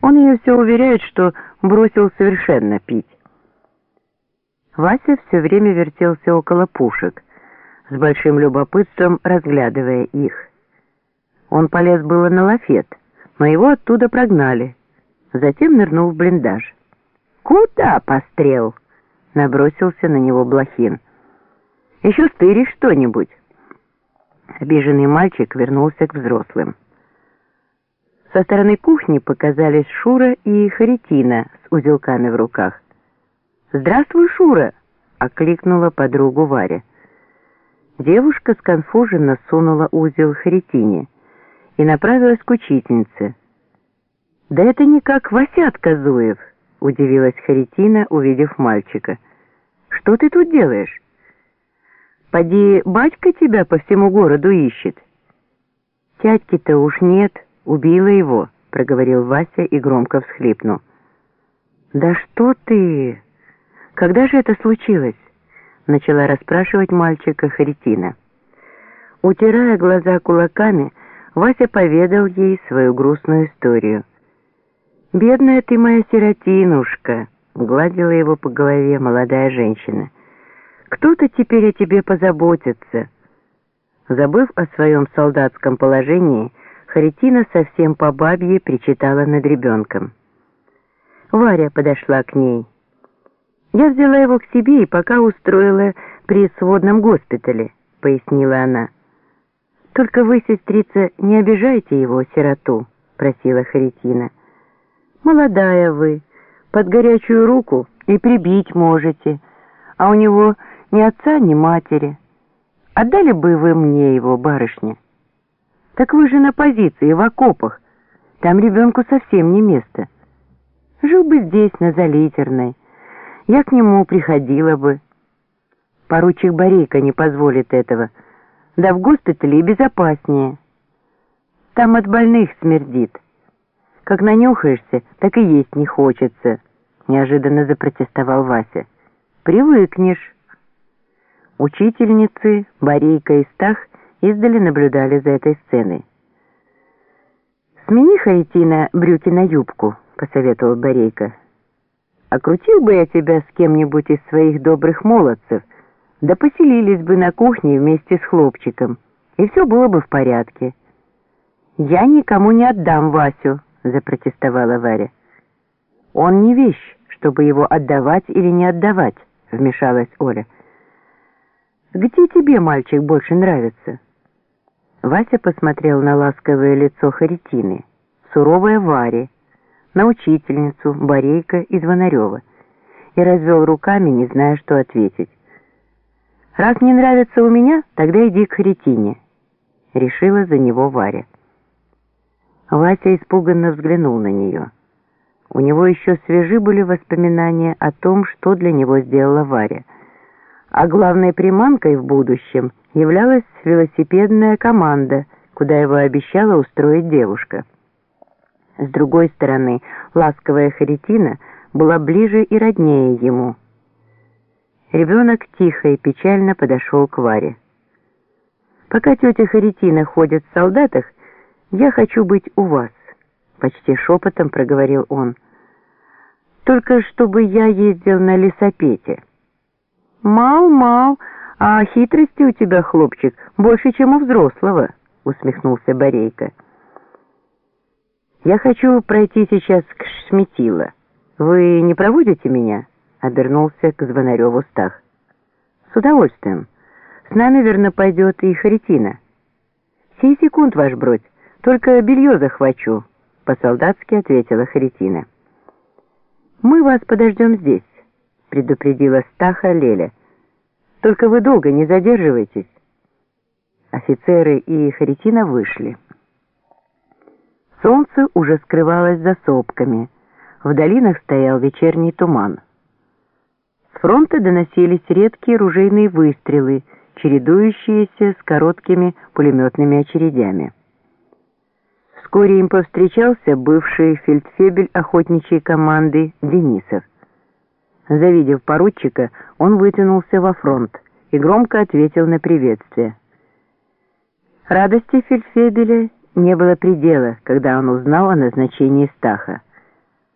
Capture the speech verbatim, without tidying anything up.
Он ее все уверяет, что бросил совершенно пить. Вася все время вертелся около пушек, с большим любопытством разглядывая их. Он полез было на лафет, но его оттуда прогнали. Затем нырнул в блиндаж. «Куда пострел?» — набросился на него Блохин. «Еще стыришь что-нибудь?» Обиженный мальчик вернулся к взрослым. Со стороны кухни показались Шура и Харитина с узелками в руках. «Здравствуй, Шура!» — окликнула подругу Варя. Девушка сконфуженно сунула узел Харитине и направилась к учительнице. «Да это никак Васятка Зуев!» — удивилась Харитина, увидев мальчика. «Что ты тут делаешь? Поди, батька тебя по всему городу ищет». «Тятьки-то уж нет, убила его», — проговорил Вася и громко всхлипнул. «Да что ты? Когда же это случилось?» — начала расспрашивать мальчика Харитина. Утирая глаза кулаками, Вася поведал ей свою грустную историю. «Бедная ты моя сиротинушка», — гладила его по голове молодая женщина. «Кто-то теперь о тебе позаботится». Забыв о своем солдатском положении, Харитина совсем по бабье причитала над ребенком. Варя подошла к ней. «Я взяла его к себе и пока устроила при сводном госпитале», — пояснила она. «Только вы, сестрица, не обижайте его, сироту», — просила Харитина. «Молодая вы, под горячую руку и прибить можете, а у него ни отца, ни матери. Отдали бы вы мне его, барышня? Так вы же на позиции, в окопах, там ребенку совсем не место. Жил бы здесь, на Залитерной, я к нему приходила бы. Поручик Борейко не позволит этого, да в госпитале и безопаснее. Там от больных смердит. Как нанюхаешься, так и есть не хочется», — неожиданно запротестовал Вася. «Привыкнешь». Учительницы Борейко и Стах издали наблюдали за этой сценой. «Смени, Харитина, брюки на юбку», — посоветовал Борейко. «Окрутил бы я тебя с кем-нибудь из своих добрых молодцев, да поселились бы на кухне вместе с хлопчиком, и все было бы в порядке». «Я никому не отдам Васю», — запротестовала Варя. «Он не вещь, чтобы его отдавать или не отдавать», — вмешалась Оля. «Где тебе мальчик больше нравится?» Вася посмотрел на ласковое лицо Харитины, суровое Варе, на учительницу Борейко и Звонарева, и развел руками, не зная, что ответить. «Раз не нравится у меня, тогда иди к Харитине», — решила за него Варя. Вася испуганно взглянул на нее. У него еще свежи были воспоминания о том, что для него сделала Варя. А главной приманкой в будущем являлась велосипедная команда, куда его обещала устроить девушка. С другой стороны, ласковая Харитина была ближе и роднее ему. Ребенок тихо и печально подошел к Варе. «Пока тетя Харитина ходит в солдатах, я хочу быть у вас», — почти шепотом проговорил он. «Только чтобы я ездил на лесопете». «Мал-мал, а хитрости у тебя, хлопчик, больше, чем у взрослого», — усмехнулся Борейко. «Я хочу пройти сейчас к Шметила. Вы не проводите меня?» — обернулся к Звонареву Стах. «С удовольствием. С нами, верно, пойдет и Харитина». «Сей секунд, ваш бродь, только белье захвачу», — по-солдатски ответила Харитина. «Мы вас подождем здесь», — предупредила Стаха Леля. «Только вы долго не задерживайтесь». Офицеры и Харитина вышли. Солнце уже скрывалось за сопками. В долинах стоял вечерний туман. С фронта доносились редкие ружейные выстрелы, чередующиеся с короткими пулеметными очередями. Вскоре им повстречался бывший фельдфебель охотничьей команды Денисов. Завидев поручика, он вытянулся во фронт и громко ответил на приветствие. Радости фельдфебеля не было предела, когда он узнал о назначении Стаха.